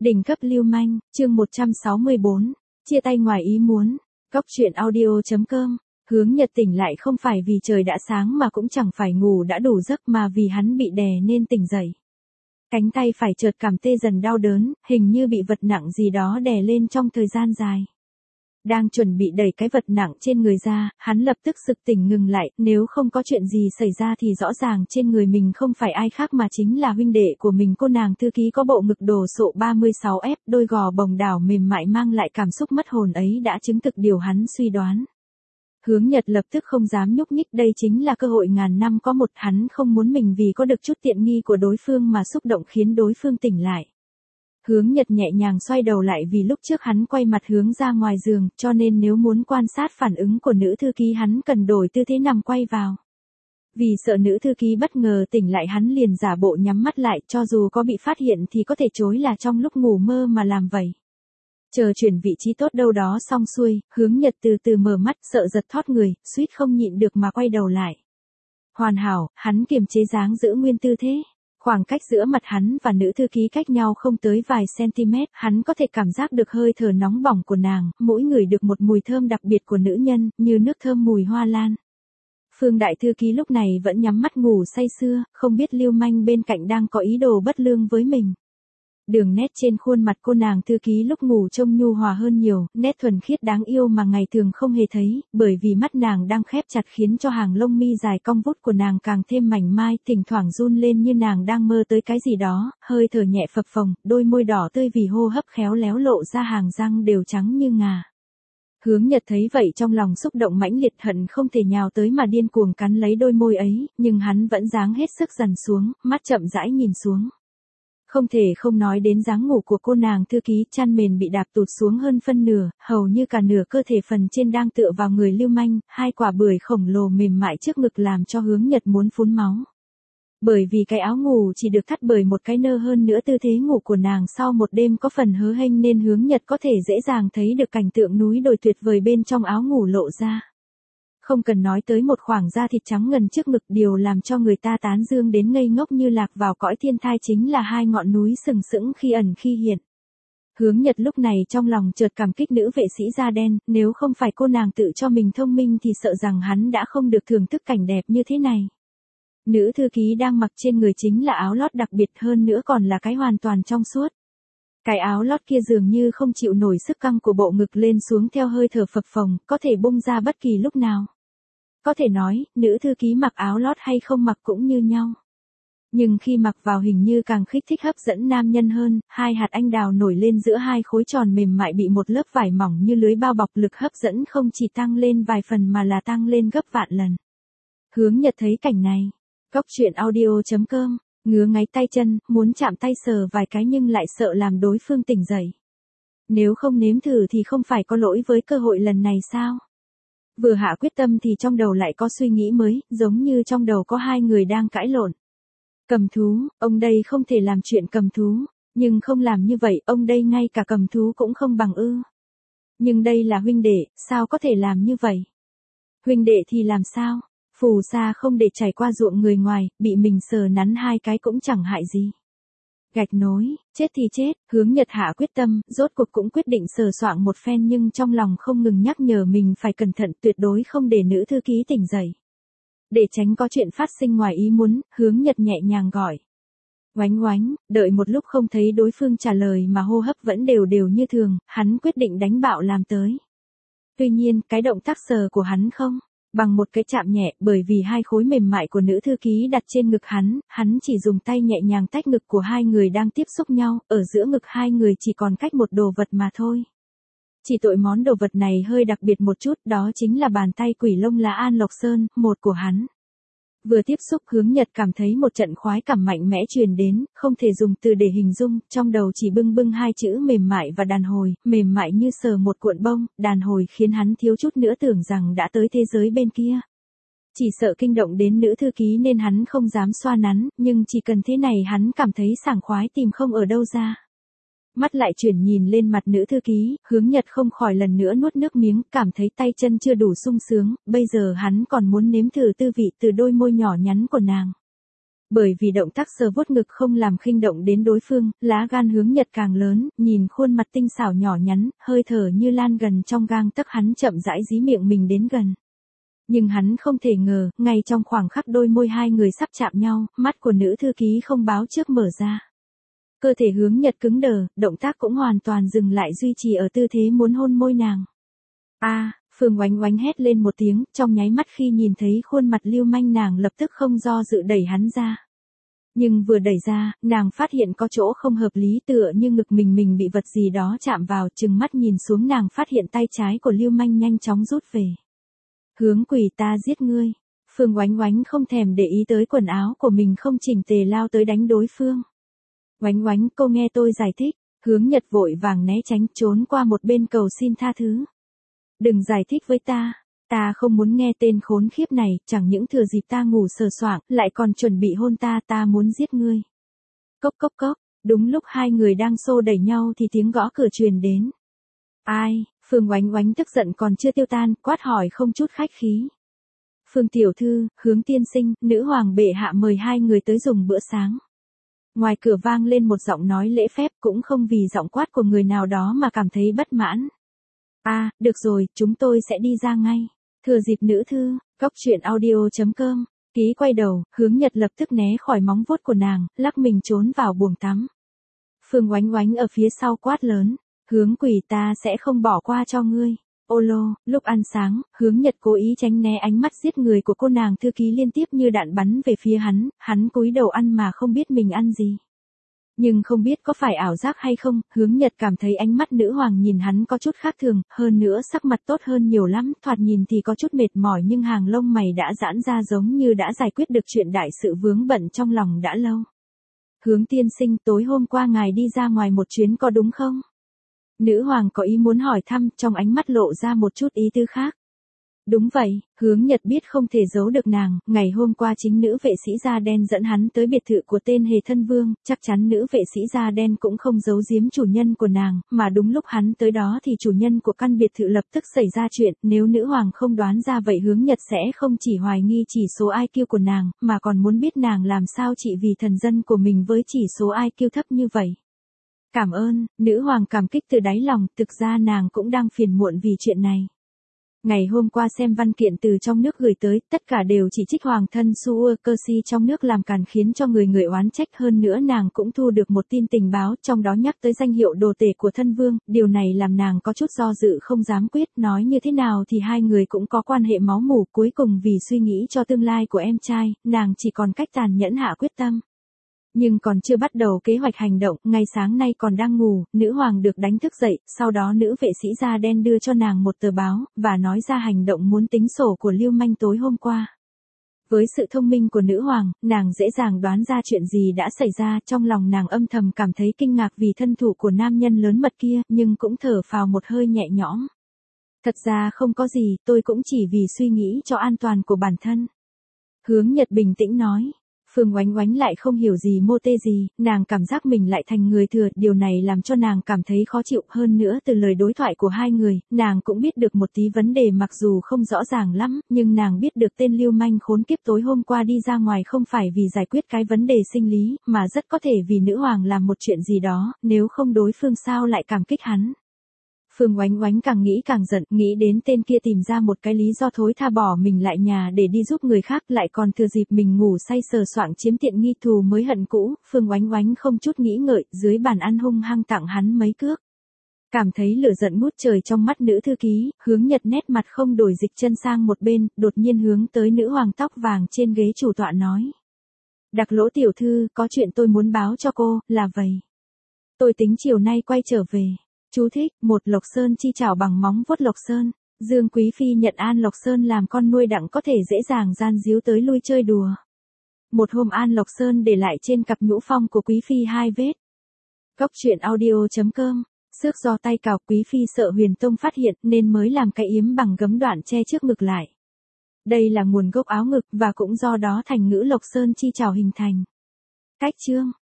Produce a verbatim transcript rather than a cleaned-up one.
Đỉnh cấp lưu manh, chương một trăm sáu mươi bốn, chia tay ngoài ý muốn. Cóc truyện audio.com. Hướng Nhật tỉnh lại không phải vì trời đã sáng mà cũng chẳng phải ngủ đã đủ giấc mà vì hắn bị đè nên tỉnh dậy. Cánh tay phải chợt cảm tê dần đau đớn, hình như bị vật nặng gì đó đè lên trong thời gian dài. Đang chuẩn bị đẩy cái vật nặng trên người ra, hắn lập tức sực tỉnh ngừng lại, nếu không có chuyện gì xảy ra thì rõ ràng trên người mình không phải ai khác mà chính là huynh đệ của mình. Cô nàng thư ký có bộ ngực đồ sộ ba mươi sáu ép, đôi gò bồng đảo mềm mại mang lại cảm xúc mất hồn ấy đã chứng thực điều hắn suy đoán. Hướng Nhật lập tức không dám nhúc nhích, đây chính là cơ hội ngàn năm có một, hắn không muốn mình vì có được chút tiện nghi của đối phương mà xúc động khiến đối phương tỉnh lại. Hướng Nhật nhẹ nhàng xoay đầu lại vì lúc trước hắn quay mặt hướng ra ngoài giường, cho nên nếu muốn quan sát phản ứng của nữ thư ký hắn cần đổi tư thế nằm quay vào. Vì sợ nữ thư ký bất ngờ tỉnh lại hắn liền giả bộ nhắm mắt lại, cho dù có bị phát hiện thì có thể chối là trong lúc ngủ mơ mà làm vậy. Chờ chuyển vị trí tốt đâu đó xong xuôi, Hướng Nhật từ từ mở mắt, sợ giật thót người, suýt không nhịn được mà quay đầu lại. Hoàn hảo, hắn kiềm chế dáng giữ nguyên tư thế. Khoảng cách giữa mặt hắn và nữ thư ký cách nhau không tới vài cm, hắn có thể cảm giác được hơi thở nóng bỏng của nàng, mỗi người được một mùi thơm đặc biệt của nữ nhân, như nước thơm mùi hoa lan. Phương đại thư ký lúc này vẫn nhắm mắt ngủ say sưa, không biết lưu manh bên cạnh đang có ý đồ bất lương với mình. Đường nét trên khuôn mặt cô nàng thư ký lúc ngủ trông nhu hòa hơn nhiều, nét thuần khiết đáng yêu mà ngày thường không hề thấy, bởi vì mắt nàng đang khép chặt khiến cho hàng lông mi dài cong vút của nàng càng thêm mảnh mai, thỉnh thoảng run lên như nàng đang mơ tới cái gì đó, hơi thở nhẹ phập phồng, đôi môi đỏ tươi vì hô hấp khéo léo lộ ra hàng răng đều trắng như ngà. Hướng Nhật thấy vậy trong lòng xúc động mãnh liệt, hận không thể nhào tới mà điên cuồng cắn lấy đôi môi ấy, nhưng hắn vẫn dáng hết sức dằn xuống, mắt chậm rãi nhìn xuống. Không thể không nói đến dáng ngủ của cô nàng thư ký, chăn mền bị đạp tụt xuống hơn phân nửa, hầu như cả nửa cơ thể phần trên đang tựa vào người lưu manh, hai quả bưởi khổng lồ mềm mại trước ngực làm cho Hướng Nhật muốn phun máu. Bởi vì cái áo ngủ chỉ được thắt bởi một cái nơ, hơn nữa tư thế ngủ của nàng sau một đêm có phần hớ hênh nên Hướng Nhật có thể dễ dàng thấy được cảnh tượng núi đồi tuyệt vời bên trong áo ngủ lộ ra. Không cần nói tới một khoảng da thịt trắng ngần trước ngực, điều làm cho người ta tán dương đến ngây ngốc như lạc vào cõi thiên thai chính là hai ngọn núi sừng sững khi ẩn khi hiện. Hướng Nhật lúc này trong lòng chợt cảm kích nữ vệ sĩ da đen, nếu không phải cô nàng tự cho mình thông minh thì sợ rằng hắn đã không được thưởng thức cảnh đẹp như thế này. Nữ thư ký đang mặc trên người chính là áo lót đặc biệt, hơn nữa còn là cái hoàn toàn trong suốt. Cái áo lót kia dường như không chịu nổi sức căng của bộ ngực lên xuống theo hơi thở phập phồng, có thể bung ra bất kỳ lúc nào. Có thể nói, nữ thư ký mặc áo lót hay không mặc cũng như nhau. Nhưng khi mặc vào hình như càng kích thích hấp dẫn nam nhân hơn, hai hạt anh đào nổi lên giữa hai khối tròn mềm mại bị một lớp vải mỏng như lưới bao bọc, lực hấp dẫn không chỉ tăng lên vài phần mà là tăng lên gấp vạn lần. Hướng Nhật thấy cảnh này. Cóc truyện audio.com. Ngứa ngáy tay chân, muốn chạm tay sờ vài cái nhưng lại sợ làm đối phương tỉnh dậy. Nếu không nếm thử thì không phải có lỗi với cơ hội lần này sao? Vừa hạ quyết tâm thì trong đầu lại có suy nghĩ mới, giống như trong đầu có hai người đang cãi lộn. Cầm thú, ông đây không thể làm chuyện cầm thú, nhưng không làm như vậy, ông đây ngay cả cầm thú cũng không bằng ư. Nhưng đây là huynh đệ, sao có thể làm như vậy? Huynh đệ thì làm sao? Phù sa không để chảy qua ruộng người ngoài, bị mình sờ nắn hai cái cũng chẳng hại gì. Gạch nối, chết thì chết, Hướng Nhật hạ quyết tâm, rốt cuộc cũng quyết định sờ soạng một phen nhưng trong lòng không ngừng nhắc nhở mình phải cẩn thận, tuyệt đối không để nữ thư ký tỉnh dậy. Để tránh có chuyện phát sinh ngoài ý muốn, Hướng Nhật nhẹ nhàng gọi. Oánh oánh, đợi một lúc không thấy đối phương trả lời mà hô hấp vẫn đều đều như thường, hắn quyết định đánh bạo làm tới. Tuy nhiên, cái động tác sờ của hắn không bằng một cái chạm nhẹ, bởi vì hai khối mềm mại của nữ thư ký đặt trên ngực hắn, hắn chỉ dùng tay nhẹ nhàng tách ngực của hai người đang tiếp xúc nhau, ở giữa ngực hai người chỉ còn cách một đồ vật mà thôi. Chỉ tội món đồ vật này hơi đặc biệt một chút, đó chính là bàn tay quỷ lông lá An Lộc Sơn, một của hắn. Vừa tiếp xúc Hướng Nhật cảm thấy một trận khoái cảm mạnh mẽ truyền đến, không thể dùng từ để hình dung, trong đầu chỉ bưng bưng hai chữ mềm mại và đàn hồi, mềm mại như sờ một cuộn bông, đàn hồi khiến hắn thiếu chút nữa tưởng rằng đã tới thế giới bên kia. Chỉ sợ kinh động đến nữ thư ký nên hắn không dám xoa nắn, nhưng chỉ cần thế này hắn cảm thấy sảng khoái tìm không ở đâu ra. Mắt lại chuyển nhìn lên mặt nữ thư ký, Hướng Nhật không khỏi lần nữa nuốt nước miếng, cảm thấy tay chân chưa đủ sung sướng, bây giờ hắn còn muốn nếm thử tư vị từ đôi môi nhỏ nhắn của nàng. Bởi vì động tác sờ vuốt ngực không làm khinh động đến đối phương, lá gan Hướng Nhật càng lớn, nhìn khuôn mặt tinh xảo nhỏ nhắn, hơi thở như lan gần trong gang tấc, hắn chậm rãi dí miệng mình đến gần. Nhưng hắn không thể ngờ, ngay trong khoảng khắc đôi môi hai người sắp chạm nhau, mắt của nữ thư ký không báo trước mở ra. Cơ thể Hướng Nhật cứng đờ, động tác cũng hoàn toàn dừng lại, duy trì ở tư thế muốn hôn môi nàng. A, Phương Oánh Oánh hét lên một tiếng, trong nháy mắt khi nhìn thấy khuôn mặt lưu manh nàng lập tức không do dự đẩy hắn ra. Nhưng vừa đẩy ra, nàng phát hiện có chỗ không hợp lý, tựa như ngực mình mình bị vật gì đó chạm vào, chừng mắt nhìn xuống nàng phát hiện tay trái của lưu manh nhanh chóng rút về. Hướng quỷ, ta giết ngươi. Phương Oánh Oánh không thèm để ý tới quần áo của mình không chỉnh tề lao tới đánh đối phương. Oánh Oánh, cô nghe tôi giải thích. Hướng Nhật vội vàng né tránh, trốn qua một bên cầu xin tha thứ. Đừng giải thích với ta, ta không muốn nghe tên khốn khiếp này, chẳng những thừa dịp ta ngủ sờ soạng, lại còn chuẩn bị hôn ta, ta muốn giết ngươi. Cốc cốc cốc, đúng lúc hai người đang xô đẩy nhau thì tiếng gõ cửa truyền đến. Ai? Phương Oánh Oánh tức giận còn chưa tiêu tan, quát hỏi không chút khách khí. Phương tiểu thư, Hướng tiên sinh, nữ hoàng bệ hạ mời hai người tới dùng bữa sáng. Ngoài cửa vang lên một giọng nói lễ phép, cũng không vì giọng quát của người nào đó mà cảm thấy bất mãn. A, à, được rồi, chúng tôi sẽ đi ra ngay. Thừa dịp nữ thư, cóc truyện audio chấm com. Ký quay đầu, Hướng Nhật lập tức né khỏi móng vuốt của nàng, lắc mình trốn vào buồng tắm. Phương Oánh Oánh ở phía sau quát lớn. Hướng quỷ, ta sẽ không bỏ qua cho ngươi. Ô lô, lúc ăn sáng, Hướng Nhật cố ý tránh né ánh mắt giết người của cô nàng thư ký liên tiếp như đạn bắn về phía hắn, hắn cúi đầu ăn mà không biết mình ăn gì. Nhưng không biết có phải ảo giác hay không, Hướng Nhật cảm thấy ánh mắt nữ hoàng nhìn hắn có chút khác thường, hơn nữa sắc mặt tốt hơn nhiều lắm, thoạt nhìn thì có chút mệt mỏi nhưng hàng lông mày đã giãn ra giống như đã giải quyết được chuyện đại sự vướng bận trong lòng đã lâu. Hướng tiên sinh, tối hôm qua ngài đi ra ngoài một chuyến có đúng không? Nữ hoàng có ý muốn hỏi thăm, trong ánh mắt lộ ra một chút ý tư khác. Đúng vậy, Hướng Nhật biết không thể giấu được nàng, ngày hôm qua chính nữ vệ sĩ da đen dẫn hắn tới biệt thự của tên Hề Thân Vương, chắc chắn nữ vệ sĩ da đen cũng không giấu giếm chủ nhân của nàng, mà đúng lúc hắn tới đó thì chủ nhân của căn biệt thự lập tức xảy ra chuyện, nếu nữ hoàng không đoán ra vậy Hướng Nhật sẽ không chỉ hoài nghi chỉ số i kiu của nàng, mà còn muốn biết nàng làm sao trị vì thần dân của mình với chỉ số i kiu thấp như vậy. Cảm ơn, nữ hoàng cảm kích từ đáy lòng, thực ra nàng cũng đang phiền muộn vì chuyện này. Ngày hôm qua xem văn kiện từ trong nước gửi tới, tất cả đều chỉ trích hoàng thân Suur Cơ Si trong nước làm càn khiến cho người người oán trách, hơn nữa nàng cũng thu được một tin tình báo, trong đó nhắc tới danh hiệu đồ tể của thân vương, điều này làm nàng có chút do dự không dám quyết, nói như thế nào thì hai người cũng có quan hệ máu mủ, cuối cùng vì suy nghĩ cho tương lai của em trai, nàng chỉ còn cách tàn nhẫn hạ quyết tâm. Nhưng còn chưa bắt đầu kế hoạch hành động, ngay sáng nay còn đang ngủ, nữ hoàng được đánh thức dậy, sau đó nữ vệ sĩ da đen đưa cho nàng một tờ báo, và nói ra hành động muốn tính sổ của lưu manh tối hôm qua. Với sự thông minh của nữ hoàng, nàng dễ dàng đoán ra chuyện gì đã xảy ra, trong lòng nàng âm thầm cảm thấy kinh ngạc vì thân thủ của nam nhân lớn mật kia, nhưng cũng thở phào một hơi nhẹ nhõm. Thật ra không có gì, tôi cũng chỉ vì suy nghĩ cho an toàn của bản thân. Hướng Nhật bình tĩnh nói. Phương Oánh Oánh lại không hiểu gì mô tê gì, nàng cảm giác mình lại thành người thừa, điều này làm cho nàng cảm thấy khó chịu, hơn nữa từ lời đối thoại của hai người, nàng cũng biết được một tí vấn đề mặc dù không rõ ràng lắm, nhưng nàng biết được tên lưu manh khốn kiếp tối hôm qua đi ra ngoài không phải vì giải quyết cái vấn đề sinh lý, mà rất có thể vì nữ hoàng làm một chuyện gì đó, nếu không đối phương sao lại cảm kích hắn. Phương Oánh Oánh càng nghĩ càng giận, nghĩ đến tên kia tìm ra một cái lý do thối tha bỏ mình lại nhà để đi giúp người khác, lại còn thừa dịp mình ngủ say sờ soạng chiếm tiện nghi thù mới hận cũ, Phương Oánh Oánh không chút nghĩ ngợi, dưới bàn ăn hung hăng tặng hắn mấy cước. Cảm thấy lửa giận ngút trời trong mắt nữ thư ký, Hướng Nhật nét mặt không đổi dịch chân sang một bên, đột nhiên hướng tới nữ hoàng tóc vàng trên ghế chủ tọa nói. Đặc Lỗ tiểu thư, có chuyện tôi muốn báo cho cô, là vậy. Tôi tính chiều nay quay trở về. Chú thích, một Lộc Sơn chi chảo bằng móng vuốt Lộc Sơn, Dương Quý Phi nhận An Lộc Sơn làm con nuôi đặng có thể dễ dàng gian díu tới lui chơi đùa. Một hôm An Lộc Sơn để lại trên cặp nhũ phong của Quý Phi hai vết. Cóc truyện audio chấm com, xước do tay cào, Quý Phi sợ Huyền Tông phát hiện nên mới làm cái yếm bằng gấm đoạn che trước ngực lại. Đây là nguồn gốc áo ngực và cũng do đó thành ngữ Lộc Sơn chi chảo hình thành. Cách chương